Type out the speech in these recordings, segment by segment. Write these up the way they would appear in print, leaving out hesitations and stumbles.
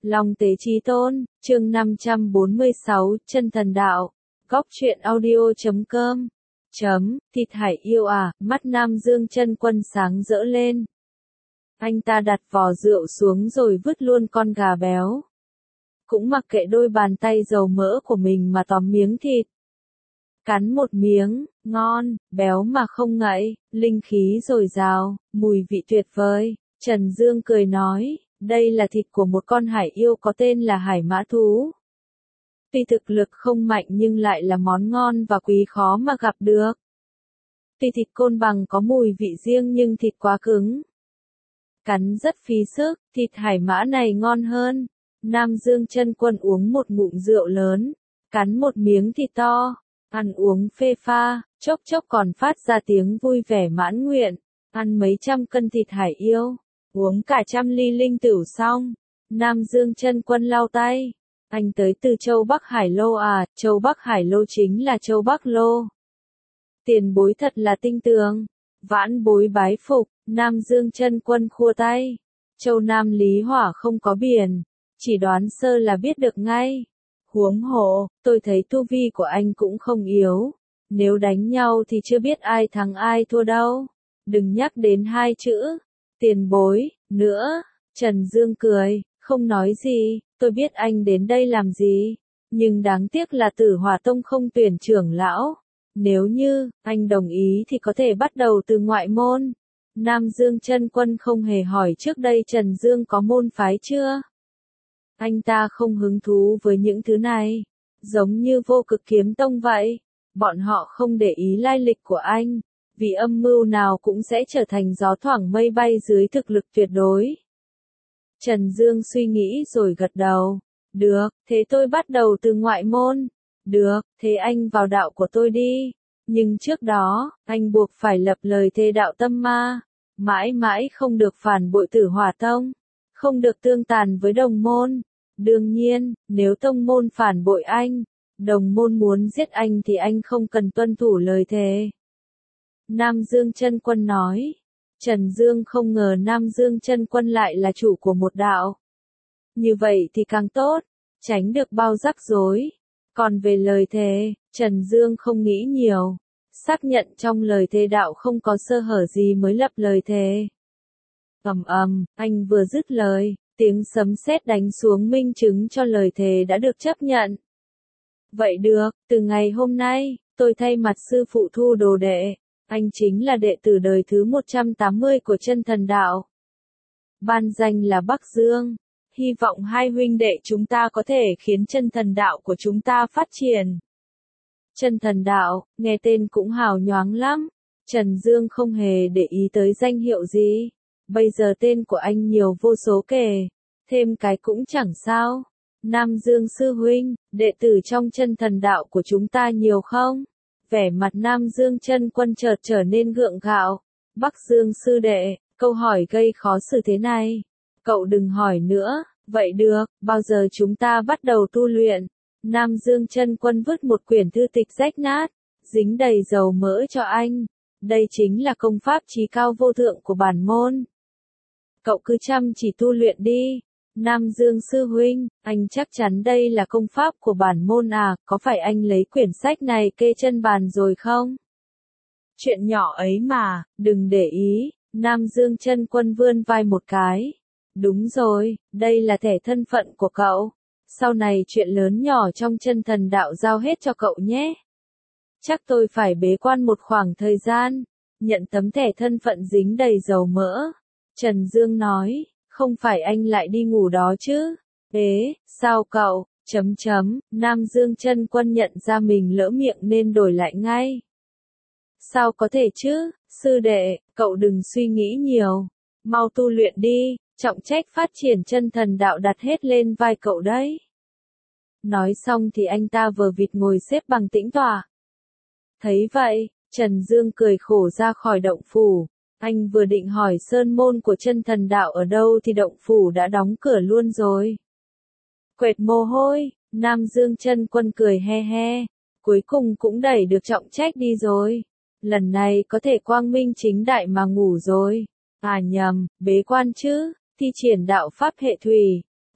Long Tế Chí Tôn, chương 546, Chân Thần Đạo. Góc truyện audio.com. Thịt hải yêu à, mắt Nam Dương Chân Quân sáng rỡ lên. Anh ta đặt vò rượu xuống rồi vứt luôn con gà béo. Cũng mặc kệ đôi bàn tay dầu mỡ của mình mà tóm miếng thịt. Cắn một miếng, ngon, béo mà không ngậy, linh khí dồi dào, mùi vị tuyệt vời. Trần Dương cười nói, đây là thịt của một con hải yêu có tên là hải mã thú. Tuy thực lực không mạnh nhưng lại là món ngon và quý khó mà gặp được. Tuy thịt côn bằng có mùi vị riêng nhưng thịt quá cứng. Cắn rất phí sức, thịt hải mã này ngon hơn. Nam Dương Chân Quân uống một ngụm rượu lớn, cắn một miếng thịt to, ăn uống phê pha, chốc chốc còn phát ra tiếng vui vẻ mãn nguyện, ăn mấy trăm cân thịt hải yêu, uống cả 100 ly linh tửu xong. Nam Dương Chân Quân lau tay, anh tới từ châu Bắc Hải Lô à, châu Bắc Hải Lô chính là châu Bắc Lô. Tiền bối thật là tinh tường, vãn bối bái phục. Nam Dương Chân Quân khua tay, châu Nam Lý Hỏa không có biển, chỉ đoán sơ là biết được ngay. Huống hồ, tôi thấy tu vi của anh cũng không yếu, nếu đánh nhau thì chưa biết ai thắng ai thua đâu. Đừng nhắc đến hai chữ tiền bối nữa. Trần Dương cười, không nói gì, tôi biết anh đến đây làm gì, nhưng đáng tiếc là Tử Hỏa Tông không tuyển trưởng lão. Nếu như anh đồng ý thì có thể bắt đầu từ ngoại môn. Nam Dương Chân Quân không hề hỏi trước đây Trần Dương có môn phái chưa. Anh ta không hứng thú với những thứ này, giống như Vô Cực Kiếm Tông vậy. Bọn họ không để ý lai lịch của anh, vì âm mưu nào cũng sẽ trở thành gió thoảng mây bay dưới thực lực tuyệt đối. Trần Dương suy nghĩ rồi gật đầu. Được, thế tôi bắt đầu từ ngoại môn. Được, thế anh vào đạo của tôi đi. Nhưng trước đó, anh buộc phải lập lời thề đạo tâm ma. Mãi mãi không được phản bội Tử Hỏa Tông. Không được tương tàn với đồng môn. Đương nhiên, nếu tông môn phản bội anh, đồng môn muốn giết anh thì anh không cần tuân thủ lời thề. Nam Dương Chân Quân nói. Trần Dương không ngờ Nam Dương Chân Quân lại là chủ của một đạo. Như vậy thì càng tốt, tránh được bao rắc rối. Còn về lời thề, Trần Dương không nghĩ nhiều. Xác nhận trong lời thề đạo không có sơ hở gì mới lập lời thề. Anh vừa dứt lời, tiếng sấm sét đánh xuống minh chứng cho lời thề đã được chấp nhận. Vậy được, từ ngày hôm nay, tôi thay mặt sư phụ thu đồ đệ. Anh chính là đệ tử đời thứ 180 của Chân Thần Đạo. Ban danh là Bắc Dương. Hy vọng hai huynh đệ chúng ta có thể khiến Chân Thần Đạo của chúng ta phát triển. Chân Thần Đạo, nghe tên cũng hào nhoáng lắm. Trần Dương không hề để ý tới danh hiệu gì. Bây giờ tên của anh nhiều vô số kể. Thêm cái cũng chẳng sao. Nam Dương sư huynh, đệ tử trong Chân Thần Đạo của chúng ta nhiều không? Vẻ mặt Nam Dương Chân Quân chợt trở nên gượng gạo. Bắc Dương sư đệ, câu hỏi gây khó xử thế này. Cậu đừng hỏi nữa. Vậy được, bao giờ chúng ta bắt đầu tu luyện? Nam Dương Chân Quân vứt một quyển thư tịch rách nát, dính đầy dầu mỡ cho anh. Đây chính là công pháp chí cao vô thượng của bản môn. Cậu cứ chăm chỉ tu luyện đi. Nam Dương sư huynh, anh chắc chắn đây là công pháp của bản môn à, có phải anh lấy quyển sách này kê chân bàn rồi không? Chuyện nhỏ ấy mà, đừng để ý. Nam Dương Chân Quân vươn vai một cái. Đúng rồi, đây là thẻ thân phận của cậu. Sau này chuyện lớn nhỏ trong Chân Thần Đạo giao hết cho cậu nhé. Chắc tôi phải bế quan một khoảng thời gian. Nhận tấm thẻ thân phận dính đầy dầu mỡ. Trần Dương nói, không phải anh lại đi ngủ đó chứ? Sao cậu? Nam Dương Chân Quân nhận ra mình lỡ miệng nên đổi lại ngay. Sao có thể chứ, sư đệ, cậu đừng suy nghĩ nhiều. Mau tu luyện đi. Trọng trách phát triển Chân Thần Đạo đặt hết lên vai cậu đấy. Nói xong thì anh ta vờ vịt ngồi xếp bằng tĩnh tọa. Thấy vậy, Trần Dương cười khổ ra khỏi động phủ. Anh vừa định hỏi sơn môn của Chân Thần Đạo ở đâu thì động phủ đã đóng cửa luôn rồi. Quệt mồ hôi, Nam Dương Chân Quân cười he he. Cuối cùng cũng đẩy được trọng trách đi rồi. Lần này có thể quang minh chính đại mà ngủ rồi. À nhầm, bế quan chứ. Thi triển đạo pháp hệ thủy.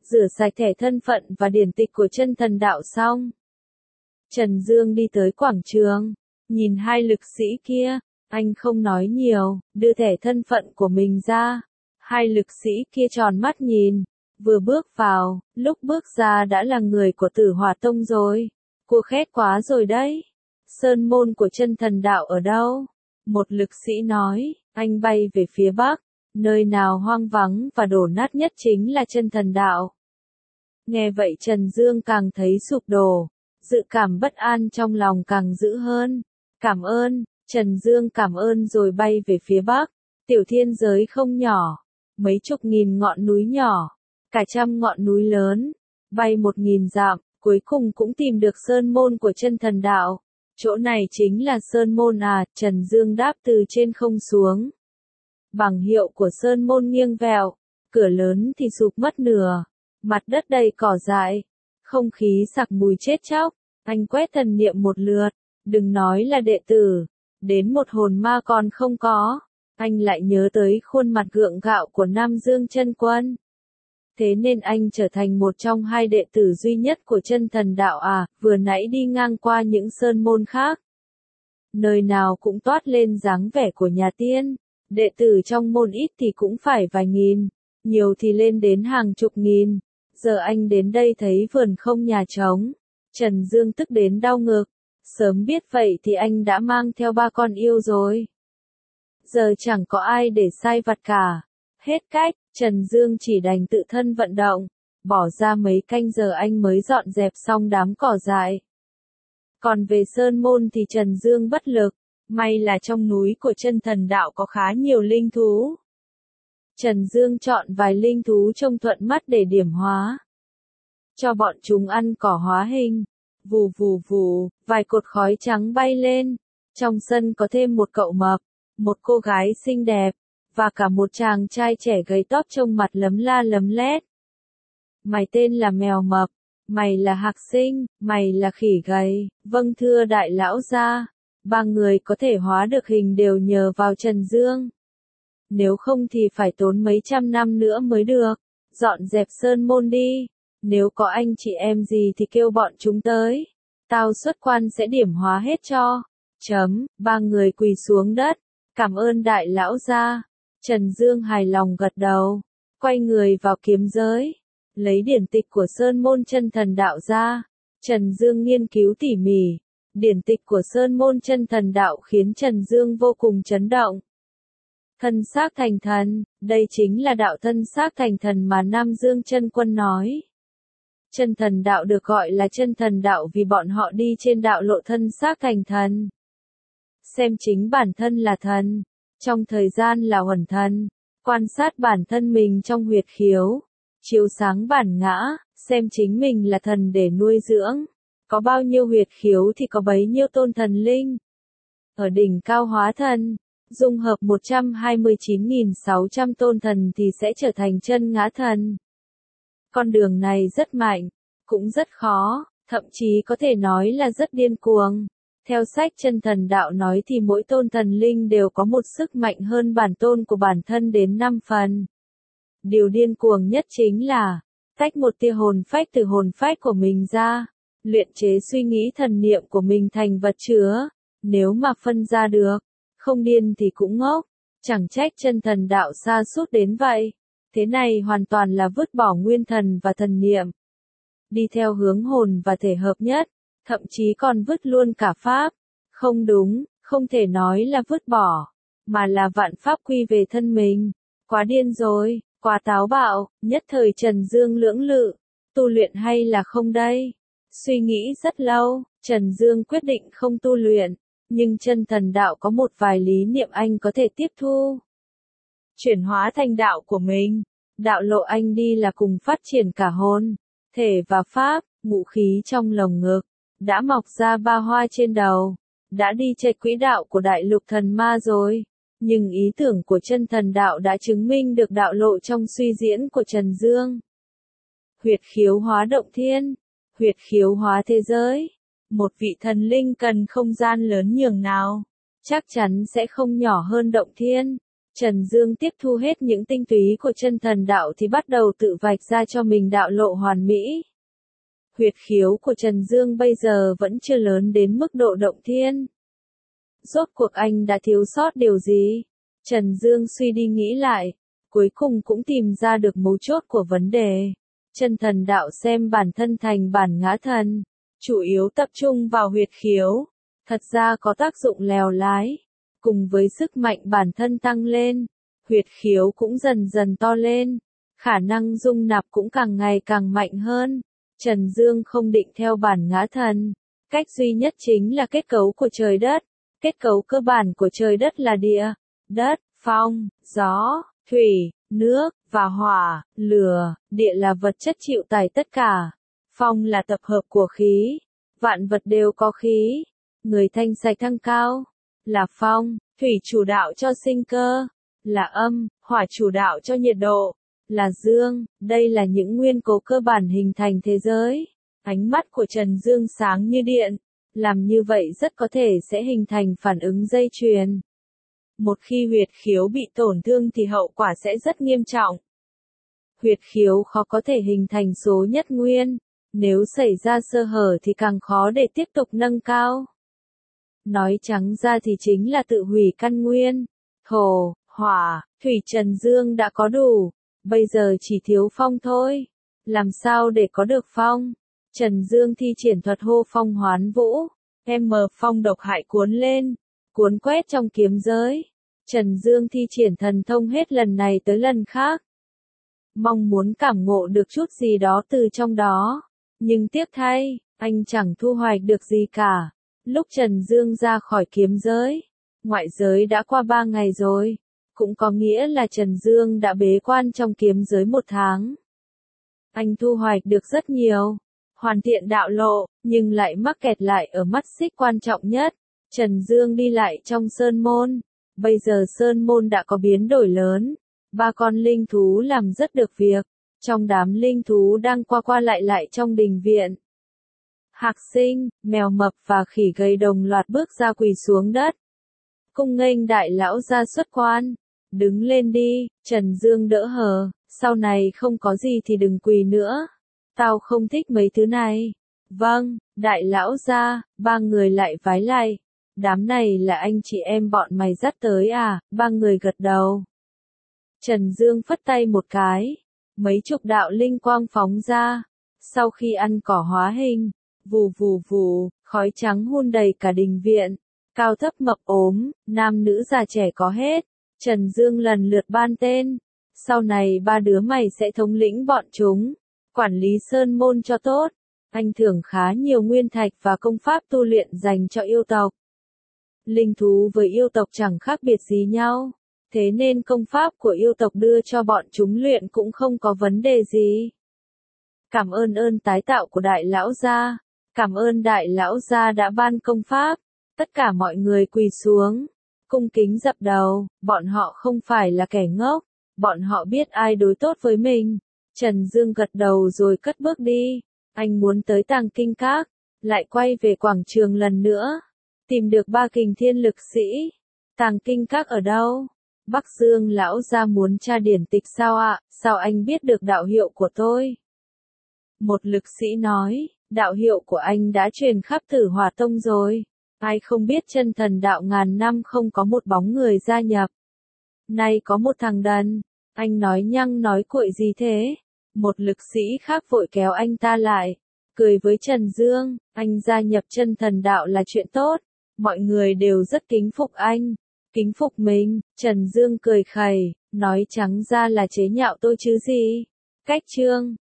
rửa sạch thẻ thân phận và điển tịch của chân thần đạo xong. Trần Dương đi tới quảng trường, nhìn hai lực sĩ kia, anh không nói nhiều, đưa thẻ thân phận của mình ra. Hai lực sĩ kia tròn mắt nhìn, vừa bước vào, lúc bước ra đã là người của Tử Hỏa Tông rồi. Cô khét quá rồi đấy. Sơn môn của chân thần đạo ở đâu? Một lực sĩ nói, anh bay về phía bắc, nơi nào hoang vắng và đổ nát nhất chính là chân thần đạo. Nghe vậy Trần Dương càng thấy sụp đổ, dự cảm bất an trong lòng càng dữ hơn. Cảm ơn, Trần Dương cảm ơn rồi bay về phía bắc. Tiểu thiên giới không nhỏ, mấy chục nghìn ngọn núi nhỏ, cả trăm ngọn núi lớn, bay 1000 dặm, cuối cùng cũng tìm được sơn môn của chân thần đạo. Chỗ này chính là sơn môn à? Trần Dương đáp từ trên không xuống. Bảng hiệu của sơn môn nghiêng vẹo, cửa lớn thì sụp mất nửa, mặt đất đầy cỏ dại, không khí sặc mùi chết chóc. Anh quét thần niệm một lượt, đừng nói là đệ tử, đến một hồn ma còn không có. Anh lại nhớ tới khuôn mặt gượng gạo của Nam Dương Chân Quân. Thế nên anh trở thành một trong hai đệ tử duy nhất của chân thần đạo à? Vừa nãy đi ngang qua những sơn môn khác, nơi nào cũng toát lên dáng vẻ của nhà tiên. Đệ tử trong môn ít thì cũng phải vài nghìn, nhiều thì lên đến hàng chục nghìn. Giờ anh đến đây thấy vườn không nhà trống. Trần Dương tức đến đau ngực. Sớm biết vậy thì anh đã mang theo 3 con yêu rồi. Giờ chẳng có ai để sai vặt cả. Hết cách, Trần Dương chỉ đành tự thân vận động. Bỏ ra mấy canh giờ anh mới dọn dẹp xong đám cỏ dại. Còn về sơn môn thì Trần Dương bất lực. May là trong núi của chân thần đạo có khá nhiều linh thú. Trần Dương chọn vài linh thú trông thuận mắt để điểm hóa. Cho bọn chúng ăn cỏ hóa hình. Vù vù vù, vài cột khói trắng bay lên. Trong sân có thêm một cậu mập, một cô gái xinh đẹp, và cả một chàng trai trẻ gầy tóp trông mặt lấm la lấm lét. Mày tên là mèo mập, mày là hạc sinh, mày là khỉ gầy. Vâng thưa đại lão gia. 3 người có thể hóa được hình đều nhờ vào Trần Dương. Nếu không thì phải tốn mấy trăm năm nữa mới được. Dọn dẹp sơn môn đi. Nếu có anh chị em gì thì kêu bọn chúng tới. Tao xuất quan sẽ điểm hóa hết cho. 3 người quỳ xuống đất. Cảm ơn đại lão gia. Trần Dương hài lòng gật đầu. Quay người vào kiếm giới. Lấy điển tịch của sơn môn chân thần đạo ra. Trần Dương nghiên cứu tỉ mỉ. Điển tịch của sơn môn chân thần đạo khiến Trần Dương vô cùng chấn động. Thân xác thành thần, đây chính là đạo thân xác thành thần mà Nam Dương Chân Quân nói. Chân thần đạo được gọi là chân thần đạo vì bọn họ đi trên đạo lộ thân xác thành thần. Xem chính bản thân là thần, trong thời gian là huẩn thần, quan sát bản thân mình trong huyệt khiếu, chiếu sáng bản ngã, xem chính mình là thần để nuôi dưỡng. Có bao nhiêu huyệt khiếu thì có bấy nhiêu tôn thần linh. Ở đỉnh cao hóa thần, dung hợp 129.600 tôn thần thì sẽ trở thành chân ngã thần. Con đường này rất mạnh, cũng rất khó, thậm chí có thể nói là rất điên cuồng. Theo sách chân thần đạo nói thì mỗi tôn thần linh đều có một sức mạnh hơn bản tôn của bản thân đến 5 phần. Điều điên cuồng nhất chính là tách một tia hồn phách từ hồn phách của mình ra, luyện chế suy nghĩ thần niệm của mình thành vật chứa. Nếu mà phân ra được, không điên thì cũng ngốc. Chẳng trách chân thần đạo sa sút đến vậy. Thế này hoàn toàn là vứt bỏ nguyên thần và thần niệm, đi theo hướng hồn và thể hợp nhất, thậm chí còn vứt luôn cả pháp. Không đúng, không thể nói là vứt bỏ, mà là vạn pháp quy về thân mình. Quá điên rồi, quá táo bạo. Nhất thời Trần Dương lưỡng lự, tu luyện hay là không đây? Suy nghĩ rất lâu, Trần Dương quyết định không tu luyện, nhưng chân thần đạo có một vài lý niệm anh có thể tiếp thu. Chuyển hóa thành đạo của mình. Đạo lộ anh đi là cùng phát triển cả hồn, thể và pháp. Ngũ khí trong lồng ngực đã mọc ra 3 hoa trên đầu, đã đi chạy quỹ đạo của đại lục thần ma rồi. Nhưng ý tưởng của chân thần đạo đã chứng minh được đạo lộ trong suy diễn của Trần Dương. Huyệt khiếu hóa động thiên, huyệt khiếu hóa thế giới. Một vị thần linh cần không gian lớn nhường nào, chắc chắn sẽ không nhỏ hơn động thiên. Trần Dương tiếp thu hết những tinh túy của chân thần đạo thì bắt đầu tự vạch ra cho mình đạo lộ hoàn mỹ. Huyệt khiếu của Trần Dương bây giờ vẫn chưa lớn đến mức độ động thiên. Rốt cuộc anh đã thiếu sót điều gì? Trần Dương suy đi nghĩ lại, cuối cùng cũng tìm ra được mấu chốt của vấn đề. Chân thần đạo xem bản thân thành bản ngã thần, chủ yếu tập trung vào huyệt khiếu, thật ra có tác dụng lèo lái. Cùng với sức mạnh bản thân tăng lên, huyệt khiếu cũng dần dần to lên, khả năng dung nạp cũng càng ngày càng mạnh hơn. Trần Dương không định theo bản ngã thần, cách duy nhất chính là kết cấu của trời đất. Kết cấu cơ bản của trời đất là địa, đất, phong, gió, thủy, nước, và hỏa, lửa. Địa là vật chất chịu tải tất cả. Phong là tập hợp của khí. Vạn vật đều có khí. Người thanh sạch thăng cao là phong, thủy chủ đạo cho sinh cơ, là âm, hỏa chủ đạo cho nhiệt độ, là dương. Đây là những nguyên tố cơ bản hình thành thế giới. Ánh mắt của Trần Dương sáng như điện. Làm như vậy rất có thể sẽ hình thành phản ứng dây chuyền. Một khi huyệt khiếu bị tổn thương thì hậu quả sẽ rất nghiêm trọng. Huyệt khiếu khó có thể hình thành số nhất nguyên. Nếu xảy ra sơ hở thì càng khó để tiếp tục nâng cao. Nói trắng ra thì chính là tự hủy căn nguyên. Thổ, hỏa, thủy Trần Dương đã có đủ. Bây giờ chỉ thiếu phong thôi. Làm sao để có được phong? Trần Dương thi triển thuật hô phong hoán vũ. Phong độc hại cuốn lên. Cuốn quét trong kiếm giới. Trần Dương thi triển thần thông hết lần này tới lần khác. Mong muốn cảm ngộ được chút gì đó từ trong đó. Nhưng tiếc thay, anh chẳng thu hoạch được gì cả. Lúc Trần Dương ra khỏi kiếm giới, ngoại giới đã qua 3 ngày rồi. Cũng có nghĩa là Trần Dương đã bế quan trong kiếm giới 1 tháng. Anh thu hoạch được rất nhiều. Hoàn thiện đạo lộ, nhưng lại mắc kẹt lại ở mắt xích quan trọng nhất. Trần Dương đi lại trong sơn môn. Bây giờ sơn môn đã có biến đổi lớn. 3 con linh thú làm rất được việc. Trong đám linh thú đang qua qua lại lại trong đình viện. Hạc Sinh, mèo mập và khỉ gầy đồng loạt bước ra quỳ xuống đất. Cung nghênh đại lão ra xuất quan. Đứng lên đi, Trần Dương đỡ hờ. Sau này không có gì thì đừng quỳ nữa. Tao không thích mấy thứ này. Vâng, đại lão ra, 3 người lại vái lại. Đám này là anh chị em bọn mày dắt tới à? 3 người gật đầu. Trần Dương phất tay một cái. Mấy chục đạo linh quang phóng ra. Sau khi ăn cỏ hóa hình, vù vù vù, khói trắng hun đầy cả đình viện. Cao thấp mập ốm, nam nữ già trẻ có hết. Trần Dương lần lượt ban tên. Sau này 3 đứa mày sẽ thống lĩnh bọn chúng. Quản lý sơn môn cho tốt. Anh thưởng khá nhiều nguyên thạch và công pháp tu luyện dành cho yêu tộc. Linh thú với yêu tộc chẳng khác biệt gì nhau. Thế nên công pháp của yêu tộc đưa cho bọn chúng luyện cũng không có vấn đề gì. Cảm ơn ơn tái tạo của đại lão gia. Cảm ơn đại lão gia đã ban công pháp. Tất cả mọi người quỳ xuống. Cung kính dập đầu. Bọn họ không phải là kẻ ngốc. Bọn họ biết ai đối tốt với mình. Trần Dương gật đầu rồi cất bước đi. Anh muốn tới Tàng Kinh Các. Lại quay về quảng trường lần nữa. Tìm được 3 kình thiên lực sĩ. Tàng Kinh Các ở đâu? Bắc Dương lão gia muốn tra điển tịch sao ạ? Sao anh biết được đạo hiệu của tôi? Một lực sĩ nói, đạo hiệu của anh đã truyền khắp Tử Hỏa Tông rồi. Ai không biết chân thần đạo ngàn năm không có một bóng người gia nhập. Nay có một thằng đần. Anh nói nhăng nói cuội gì thế? Một lực sĩ khác vội kéo anh ta lại. Cười với Trần Dương, anh gia nhập chân thần đạo là chuyện tốt. Mọi người đều rất kính phục anh. Kính phục mình, Trần Dương cười khẩy, nói trắng ra là chế nhạo tôi chứ gì. Cách chương